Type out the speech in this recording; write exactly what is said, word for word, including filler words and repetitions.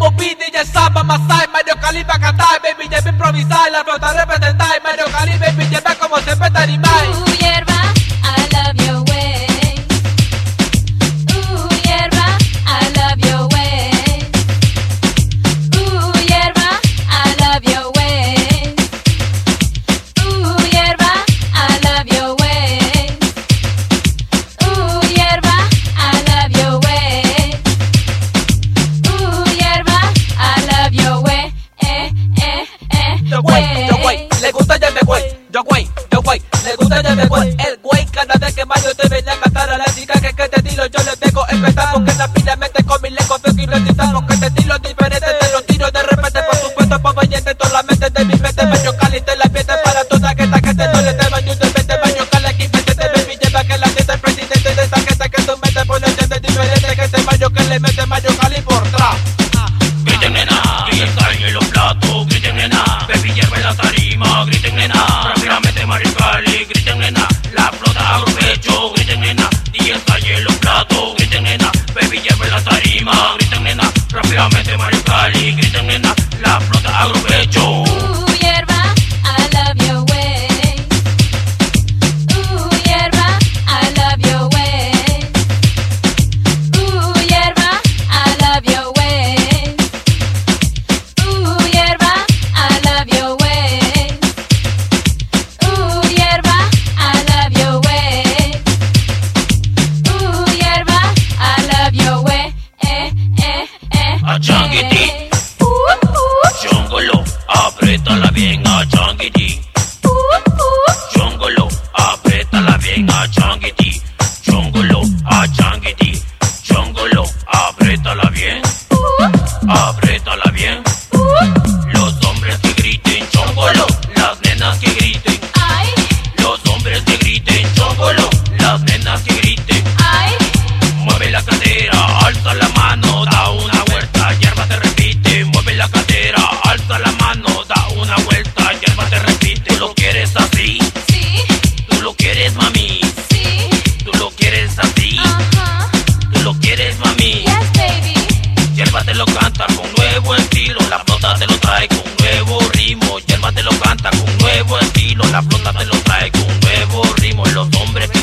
tenemos beat, D J Samba, Masai, Mario Cali pa' cantar, baby, ya me improvisar, la flota representar, Mario Cali, baby, ya ve como se peta animal. Ooh, hierba, I love your way. Ooh, hierba, I love your way. Ooh, hierba, I love your way. Ooh, hierba, I love your way. Ooh, hierba, I love your way. Ooh, hierba, I love your way. Eh, eh, eh, Yo güey, yo güey, le gusta ya me güey, yo güey, yo güey, le gusta ya me güey, el güey, cada vez que Mario te viene a cantar a la chica que que te tiro, yo le dejo empezar porque rápidamente con mi lejos veo que recita porque te tiro diferente, te lo tiro de repente, por supuesto, pa' valiente, toda la mente de mi mente, Mario Cali te la pierde para toda que esta gente no le te baño, te vete, Mario Cali aquí vete, te baby, lleva que la gente el presidente de esta gente que tú metes por la gente diferente, que te Mario que le mete Mario Cali por atrás. Griten nena, que está en los platos, griten nena, baby hierve la tarima, griten nena, rápidamente Mario Cali, griten nena, la flota a pecho, griten nena, y está en los platos, griten nena, baby hierve la tarima, griten nena, rápidamente Mario Cali, griten nena, la flota a pecho. Ooh, hierba, I love your way. Ooh, hierba, I love your way. Ooh, hierba, I love your way. Ooh, hierba, I love your way. Ooh, hierba, I love your way. Ooh, hierba, I love your way. Eh, eh, eh. A changuiti, Ooh, ooh, chongolo, apriétala bien a changuiti, ooh, ooh. chongolo, apriétala bien a changuiti, chongolo, a changuiti, chongolo, apriétala bien, apriétala bien. Los hombres que griten chongolo, las nenas que griten. Ay, Los hombres que griten chongolo, las nenas que griten. ay. Mueve la cadera, alza la mano, da una vuelta, hierba te repite. Mueve la cadera, alza la mano, da una vuelta, hierba te repite. ¿Tú lo quieres así? Sí, ¿Tú lo quieres, mami? sí, ¿Tú lo quieres así? ajá. ¿Tú lo quieres, mami? Yes, baby. Hierba te lo canta con nuevo estilo, la flota te lo trae con nuevo ritmo. Hierba te lo canta con nuevo estilo, la flota te lo trae con nuevo ritmo. Los hombres que